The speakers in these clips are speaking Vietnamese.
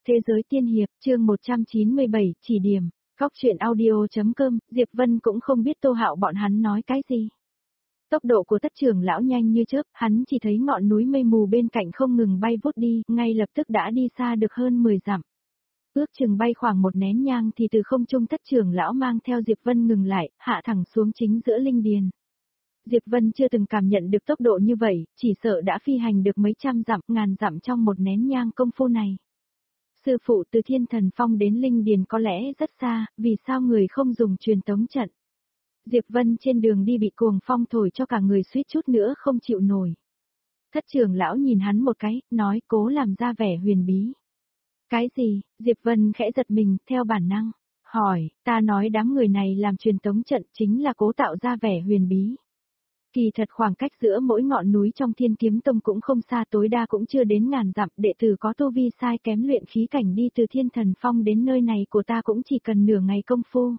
Thế giới tiên hiệp, chương 197, chỉ điểm, góc truyện audio.com, Diệp Vân cũng không biết Tô Hạo bọn hắn nói cái gì. Tốc độ của Tất trưởng lão nhanh như chớp, hắn chỉ thấy ngọn núi mây mù bên cạnh không ngừng bay vút đi, ngay lập tức đã đi xa được hơn 10 dặm. Ước chừng bay khoảng một nén nhang thì từ không trung Tất trưởng lão mang theo Diệp Vân ngừng lại, hạ thẳng xuống chính giữa linh điền. Diệp Vân chưa từng cảm nhận được tốc độ như vậy, chỉ sợ đã phi hành được mấy trăm dặm, ngàn dặm trong một nén nhang công phu này. Sư phụ từ Thiên Thần Phong đến Linh Điền có lẽ rất xa, vì sao người không dùng truyền tống trận? Diệp Vân trên đường đi bị cuồng phong thổi cho cả người suýt chút nữa không chịu nổi. Thất trưởng lão nhìn hắn một cái, nói cố làm ra vẻ huyền bí. Cái gì? Diệp Vân khẽ giật mình, theo bản năng. Hỏi, ta nói đám người này làm truyền tống trận chính là cố tạo ra vẻ huyền bí. Kỳ thật khoảng cách giữa mỗi ngọn núi trong Thiên Kiếm Tông cũng không xa, tối đa cũng chưa đến ngàn dặm, đệ tử có tu vi sai kém luyện khí cảnh đi từ Thiên Thần Phong đến nơi này của ta cũng chỉ cần nửa ngày công phu.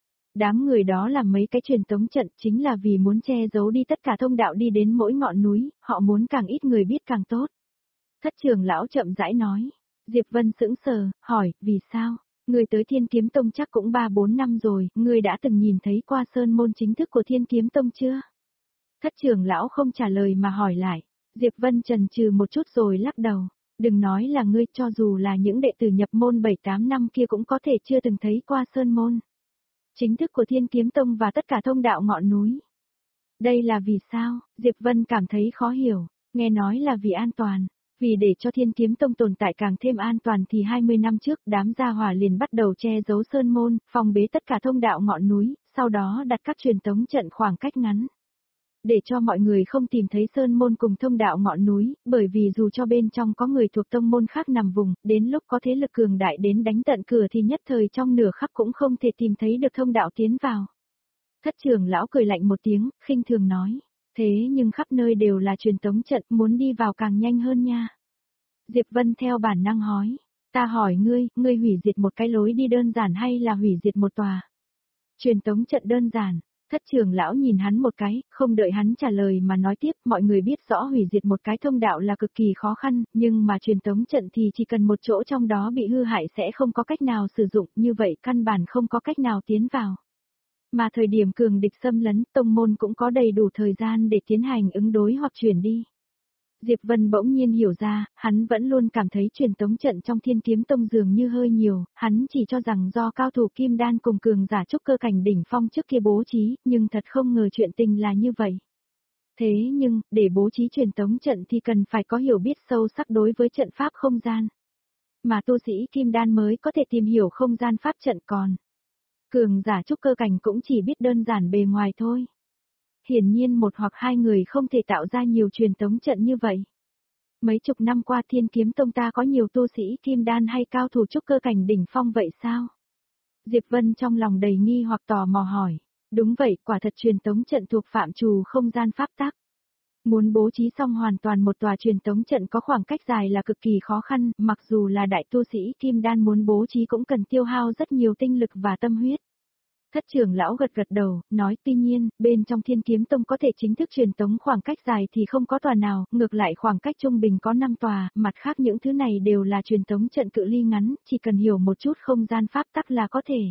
Đám người đó làm mấy cái truyền tống trận chính là vì muốn che giấu đi tất cả thông đạo đi đến mỗi ngọn núi, họ muốn càng ít người biết càng tốt. Thất trưởng lão chậm rãi nói. Diệp Vân sững sờ, hỏi, vì sao? Người tới Thiên Kiếm Tông chắc cũng 3-4 năm rồi, người đã từng nhìn thấy qua sơn môn chính thức của Thiên Kiếm Tông chưa? Thất trưởng lão không trả lời mà hỏi lại. Diệp Vân chần chừ một chút rồi lắc đầu. Đừng nói là ngươi, cho dù là những đệ tử nhập môn 7-8 năm kia cũng có thể chưa từng thấy qua sơn môn chính thức của Thiên Kiếm Tông và tất cả thông đạo ngọn núi. Đây là vì sao? Diệp Vân cảm thấy khó hiểu. Nghe nói là vì an toàn. Vì để cho Thiên Kiếm Tông tồn tại càng thêm an toàn thì 20 năm trước đám gia hỏa liền bắt đầu che giấu sơn môn, phòng bế tất cả thông đạo ngọn núi, sau đó đặt các truyền tống trận khoảng cách ngắn. Để cho mọi người không tìm thấy sơn môn cùng thông đạo ngọn núi, bởi vì dù cho bên trong có người thuộc tông môn khác nằm vùng, đến lúc có thế lực cường đại đến đánh tận cửa thì nhất thời trong nửa khắc cũng không thể tìm thấy được thông đạo tiến vào. Thất trưởng lão cười lạnh một tiếng, khinh thường nói, thế nhưng khắp nơi đều là truyền tống trận, muốn đi vào càng nhanh hơn nha. Diệp Vân theo bản năng hỏi, ta hỏi ngươi, ngươi hủy diệt một cái lối đi đơn giản hay là hủy diệt một tòa truyền tống trận đơn giản? Thất trưởng lão nhìn hắn một cái, không đợi hắn trả lời mà nói tiếp, mọi người biết rõ hủy diệt một cái thông đạo là cực kỳ khó khăn, nhưng mà truyền tống trận thì chỉ cần một chỗ trong đó bị hư hại sẽ không có cách nào sử dụng, như vậy căn bản không có cách nào tiến vào. Mà thời điểm cường địch xâm lấn, tông môn cũng có đầy đủ thời gian để tiến hành ứng đối hoặc chuyển đi. Diệp Vân bỗng nhiên hiểu ra, hắn vẫn luôn cảm thấy truyền tống trận trong Thiên Kiếm Tông dường như hơi nhiều, hắn chỉ cho rằng do cao thủ kim đan cùng cường giả trúc cơ cảnh đỉnh phong trước kia bố trí, nhưng thật không ngờ chuyện tình là như vậy. Thế nhưng, để bố trí truyền tống trận thì cần phải có hiểu biết sâu sắc đối với trận pháp không gian. Mà tu sĩ kim đan mới có thể tìm hiểu không gian pháp trận, còn cường giả trúc cơ cảnh cũng chỉ biết đơn giản bề ngoài thôi. Hiển nhiên một hoặc hai người không thể tạo ra nhiều truyền tống trận như vậy. Mấy chục năm qua Thiên Kiếm Tông ta có nhiều tu sĩ kim đan hay cao thủ trúc cơ cảnh đỉnh phong vậy sao? Diệp Vân trong lòng đầy nghi hoặc tò mò hỏi. Đúng vậy, quả thật truyền tống trận thuộc phạm trù không gian pháp tắc. Muốn bố trí xong hoàn toàn một tòa truyền tống trận có khoảng cách dài là cực kỳ khó khăn, mặc dù là đại tu sĩ kim đan muốn bố trí cũng cần tiêu hao rất nhiều tinh lực và tâm huyết. Thất trưởng lão gật gật đầu, nói tuy nhiên, bên trong Thiên Kiếm Tông có thể chính thức truyền tống khoảng cách dài thì không có tòa nào, ngược lại khoảng cách trung bình có 5 tòa, mặt khác những thứ này đều là truyền tống trận cự ly ngắn, chỉ cần hiểu một chút không gian pháp tắc là có thể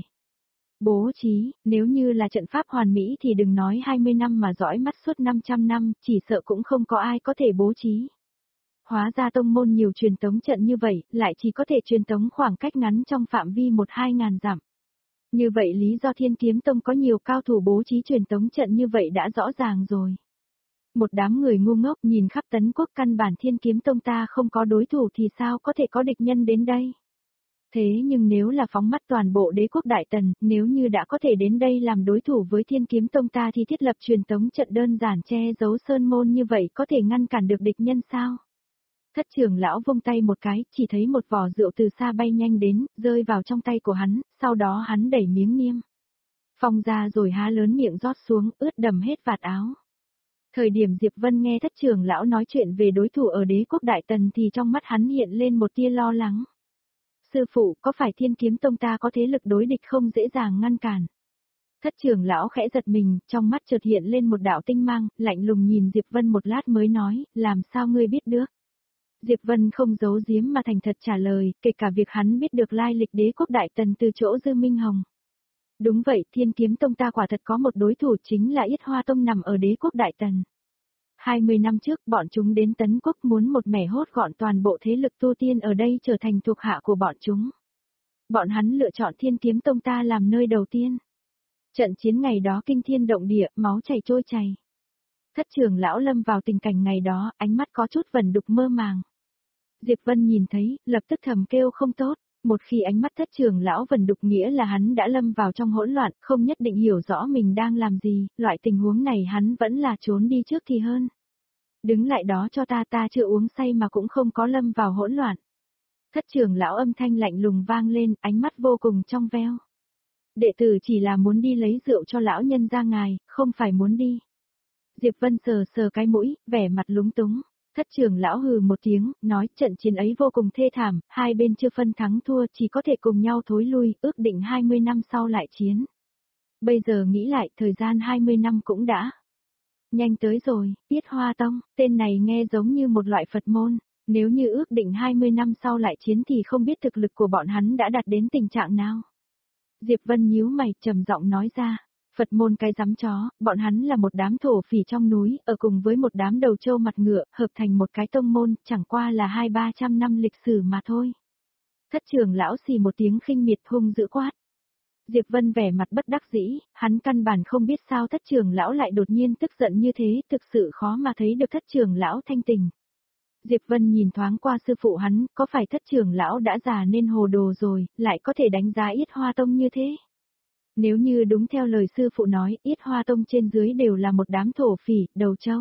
bố trí. Nếu như là trận pháp hoàn mỹ thì đừng nói 20 năm mà dõi mắt suốt 500 năm, chỉ sợ cũng không có ai có thể bố trí. Hóa ra tông môn nhiều truyền tống trận như vậy, lại chỉ có thể truyền tống khoảng cách ngắn trong phạm vi 1-2 ngàn dặm. Như vậy lý do Thiên Kiếm Tông có nhiều cao thủ bố trí truyền tống trận như vậy đã rõ ràng rồi. Một đám người ngu ngốc nhìn khắp Tấn Quốc, căn bản Thiên Kiếm Tông ta không có đối thủ thì sao có thể có địch nhân đến đây. Thế nhưng nếu là phóng mắt toàn bộ đế quốc Đại Tần, nếu như đã có thể đến đây làm đối thủ với Thiên Kiếm Tông ta thì thiết lập truyền tống trận đơn giản che giấu sơn môn như vậy có thể ngăn cản được địch nhân sao? Thất trưởng lão vung tay một cái, chỉ thấy một vò rượu từ xa bay nhanh đến, rơi vào trong tay của hắn, sau đó hắn đẩy miếng niêm phong ra rồi há lớn miệng rót xuống, ướt đầm hết vạt áo. Thời điểm Diệp Vân nghe thất trưởng lão nói chuyện về đối thủ ở đế quốc Đại Tần thì trong mắt hắn hiện lên một tia lo lắng. Sư phụ, có phải Thiên Kiếm Tông ta có thế lực đối địch không dễ dàng ngăn cản? Thất trưởng lão khẽ giật mình, trong mắt chợt hiện lên một đạo tinh mang, lạnh lùng nhìn Diệp Vân một lát mới nói, làm sao ngươi biết được? Diệp Vân không giấu giếm mà thành thật trả lời, kể cả việc hắn biết được lai lịch đế quốc Đại Tần từ chỗ Dư Minh Hồng. Đúng vậy, Thiên Kiếm Tông ta quả thật có một đối thủ chính là Yết Hoa Tông nằm ở đế quốc Đại Tần. 20 năm trước bọn chúng đến Tấn Quốc muốn một mẻ hốt gọn toàn bộ thế lực tu tiên ở đây trở thành thuộc hạ của bọn chúng. Bọn hắn lựa chọn Thiên Kiếm Tông ta làm nơi đầu tiên. Trận chiến ngày đó kinh thiên động địa, máu chảy trôi chảy. Thất trưởng lão lâm vào tình cảnh ngày đó, ánh mắt có chút vẩn đục mơ màng. Diệp Vân nhìn thấy, lập tức thầm kêu không tốt. Một khi ánh mắt thất trưởng lão vẩn đục nghĩa là hắn đã lâm vào trong hỗn loạn, không nhất định hiểu rõ mình đang làm gì, loại tình huống này hắn vẫn là trốn đi trước thì hơn. Đứng lại đó cho ta chưa uống say mà cũng không có lâm vào hỗn loạn. Thất trưởng lão âm thanh lạnh lùng vang lên, ánh mắt vô cùng trong veo. Đệ tử chỉ là muốn đi lấy rượu cho lão nhân ra ngài, không phải muốn đi. Diệp Vân sờ sờ cái mũi, vẻ mặt lúng túng. Thất trưởng lão hừ một tiếng, nói trận chiến ấy vô cùng thê thảm, hai bên chưa phân thắng thua chỉ có thể cùng nhau thối lui, ước định 20 năm sau lại chiến. Bây giờ nghĩ lại, thời gian 20 năm cũng đã nhanh tới rồi. Yết Hoa Tông, tên này nghe giống như một loại Phật môn, nếu như ước định 20 năm sau lại chiến thì không biết thực lực của bọn hắn đã đạt đến tình trạng nào. Diệp Vân nhíu mày, trầm giọng nói ra. Phật môn cái rắm chó, bọn hắn là một đám thổ phỉ trong núi, ở cùng với một đám đầu trâu mặt ngựa, hợp thành một cái tông môn, chẳng qua là 200-300 năm lịch sử mà thôi. Thất trưởng lão xì một tiếng khinh miệt hung dữ quát. Diệp Vân vẻ mặt bất đắc dĩ, hắn căn bản không biết sao thất trưởng lão lại đột nhiên tức giận như thế, thực sự khó mà thấy được thất trưởng lão thanh tình. Diệp Vân nhìn thoáng qua sư phụ hắn, có phải thất trưởng lão đã già nên hồ đồ rồi, lại có thể đánh giá Yết Hoa Tông như thế? Nếu như đúng theo lời sư phụ nói, Yết Hoa Tông trên dưới đều là một đám thổ phỉ, đầu trâu.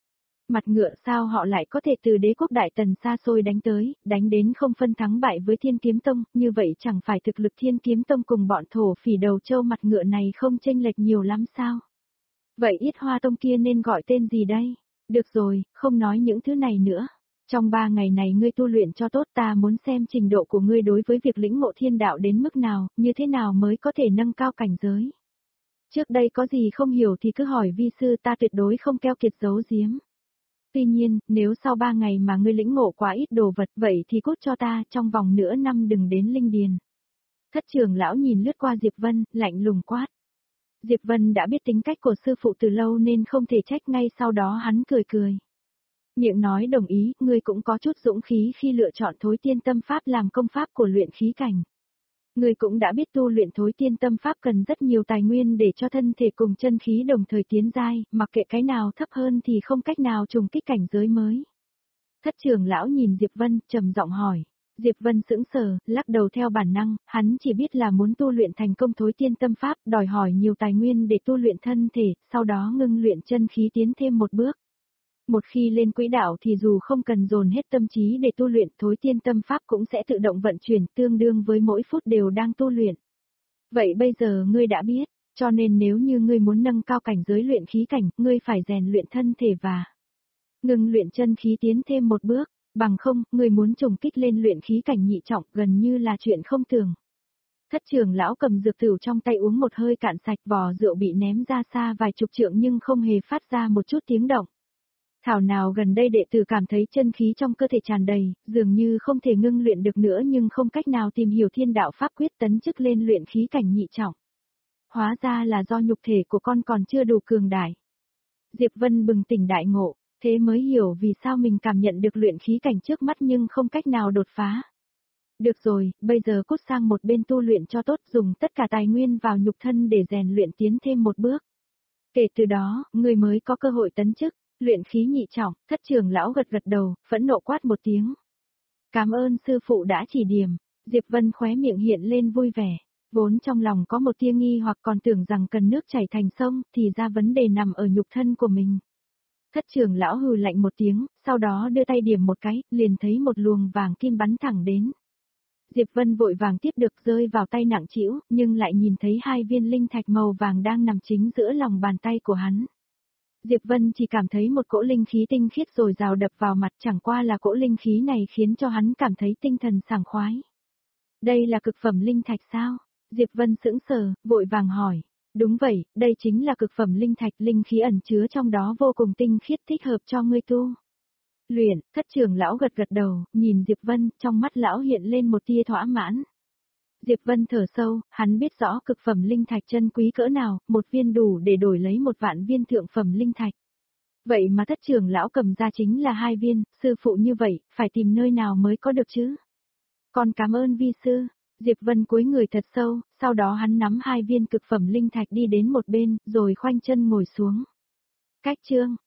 Mặt ngựa sao họ lại có thể từ đế quốc Đại Tần xa xôi đánh tới, đánh đến không phân thắng bại với Thiên Kiếm Tông, như vậy chẳng phải thực lực Thiên Kiếm Tông cùng bọn thổ phỉ đầu trâu mặt ngựa này không chênh lệch nhiều lắm sao? Vậy Yết Hoa Tông kia nên gọi tên gì đây? Được rồi, không nói những thứ này nữa. Trong 3 ngày này ngươi tu luyện cho tốt, ta muốn xem trình độ của ngươi đối với việc lĩnh ngộ thiên đạo đến mức nào, như thế nào mới có thể nâng cao cảnh giới. Trước đây có gì không hiểu thì cứ hỏi vi sư, ta tuyệt đối không keo kiệt giấu giếm. Tuy nhiên, nếu sau 3 ngày mà ngươi lĩnh ngộ quá ít đồ vật vậy thì cút cho ta, trong vòng nửa năm đừng đến linh điền. Thất trưởng lão nhìn lướt qua Diệp Vân, lạnh lùng quát. Diệp Vân đã biết tính cách của sư phụ từ lâu nên không thể trách, ngay sau đó hắn cười cười. Miệng nói đồng ý, ngươi cũng có chút dũng khí khi lựa chọn thối tiên tâm pháp làm công pháp của luyện khí cảnh. Ngươi cũng đã biết tu luyện thối tiên tâm pháp cần rất nhiều tài nguyên để cho thân thể cùng chân khí đồng thời tiến giai, mặc kệ cái nào thấp hơn thì không cách nào trùng kích cảnh giới mới. Thất trưởng lão nhìn Diệp Vân, trầm giọng hỏi. Diệp Vân sững sờ, lắc đầu theo bản năng, hắn chỉ biết là muốn tu luyện thành công thối tiên tâm pháp, đòi hỏi nhiều tài nguyên để tu luyện thân thể, sau đó ngưng luyện chân khí tiến thêm một bước. Một khi lên quỹ đạo thì dù không cần dồn hết tâm trí để tu luyện, thối tiên tâm pháp cũng sẽ tự động vận chuyển, tương đương với mỗi phút đều đang tu luyện. Vậy bây giờ ngươi đã biết, cho nên nếu như ngươi muốn nâng cao cảnh giới luyện khí cảnh, ngươi phải rèn luyện thân thể và ngưng luyện chân khí tiến thêm một bước, bằng không, ngươi muốn trùng kích lên luyện khí cảnh nhị trọng gần như là chuyện không tưởng. Thất trưởng lão cầm dược tửu trong tay uống một hơi cạn sạch, vò rượu bị ném ra xa vài chục trượng nhưng không hề phát ra một chút tiếng động. Thảo nào gần đây đệ tử cảm thấy chân khí trong cơ thể tràn đầy, dường như không thể ngưng luyện được nữa nhưng không cách nào tìm hiểu thiên đạo pháp quyết tấn chức lên luyện khí cảnh nhị trọng. Hóa ra là do nhục thể của con còn chưa đủ cường đại. Diệp Vân bừng tỉnh đại ngộ, thế mới hiểu vì sao mình cảm nhận được luyện khí cảnh trước mắt nhưng không cách nào đột phá. Được rồi, bây giờ cút sang một bên tu luyện cho tốt, dùng tất cả tài nguyên vào nhục thân để rèn luyện tiến thêm một bước. Kể từ đó, người mới có cơ hội tấn chức. Luyện khí nhị trọng, thất trưởng lão gật gật đầu, phẫn nộ quát một tiếng. Cảm ơn sư phụ đã chỉ điểm. Diệp Vân khóe miệng hiện lên vui vẻ. Vốn trong lòng có một tia nghi hoặc còn tưởng rằng cần nước chảy thành sông, thì ra vấn đề nằm ở nhục thân của mình. Thất trưởng lão hừ lạnh một tiếng, sau đó đưa tay điểm một cái, liền thấy một luồng vàng kim bắn thẳng đến. Diệp Vân vội vàng tiếp được, rơi vào tay nặng trĩu, nhưng lại nhìn thấy 2 viên linh thạch màu vàng đang nằm chính giữa lòng bàn tay của hắn. Diệp Vân chỉ cảm thấy một cỗ linh khí tinh khiết rồi rào đập vào mặt, chẳng qua là cỗ linh khí này khiến cho hắn cảm thấy tinh thần sảng khoái. Đây là cực phẩm linh thạch sao? Diệp Vân sững sờ, vội vàng hỏi. Đúng vậy, đây chính là cực phẩm linh thạch, linh khí ẩn chứa trong đó vô cùng tinh khiết thích hợp cho ngươi tu. Luyện, thất trưởng lão gật gật đầu, nhìn Diệp Vân, trong mắt lão hiện lên một tia thỏa mãn. Diệp Vân thở sâu, hắn biết rõ cực phẩm linh thạch chân quý cỡ nào, một viên đủ để đổi lấy 1.000.000 viên thượng phẩm linh thạch. Vậy mà thất trưởng lão cầm ra chính là 2 viên, sư phụ như vậy, phải tìm nơi nào mới có được chứ? Con cảm ơn vi sư. Diệp Vân cúi người thật sâu, sau đó hắn nắm 2 viên cực phẩm linh thạch đi đến một bên, rồi khoanh chân ngồi xuống. Cách chương